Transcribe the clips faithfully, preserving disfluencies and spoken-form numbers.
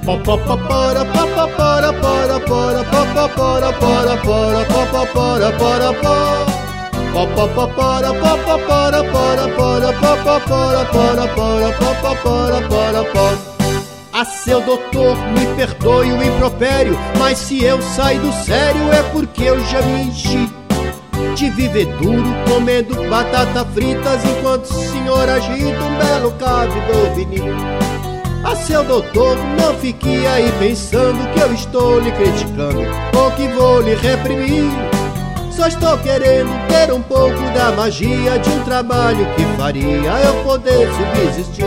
Ah, seu doutor, me perdoe o impropério, mas se eu sair do sério é porque eu já me enchi de viver duro, comendo batata fritas enquanto o senhor agita um belo cave do vinil. Ah, seu doutor, não fique aí pensando que eu estou lhe criticando ou que vou lhe reprimir. Só estou querendo ter um pouco da magia de um trabalho que faria eu poder subsistir.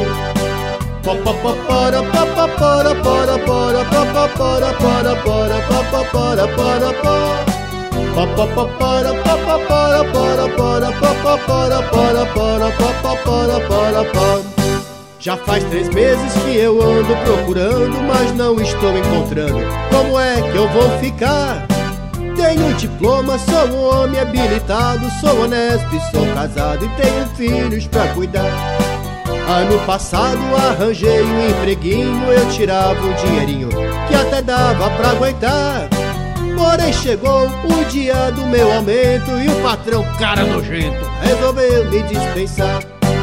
Já faz três meses que eu ando procurando, mas não estou encontrando. Como é que eu vou ficar? Tenho diploma, sou um homem habilitado, sou honesto e sou casado e tenho filhos pra cuidar. Ano passado arranjei um empreguinho, eu tirava um dinheirinho que até dava pra aguentar. Porém chegou o dia do meu aumento e o patrão, cara nojento, resolveu me dispensar.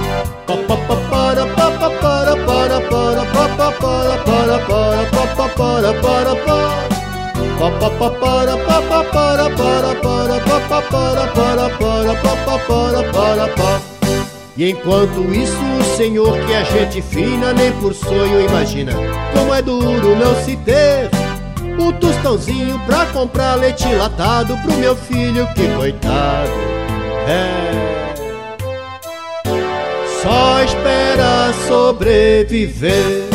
E enquanto isso o senhor que é gente fina nem por sonho imagina como é duro não se ter o tostãozinho pra comprar leite latado pro meu filho, que coitado é, só espera sobreviver.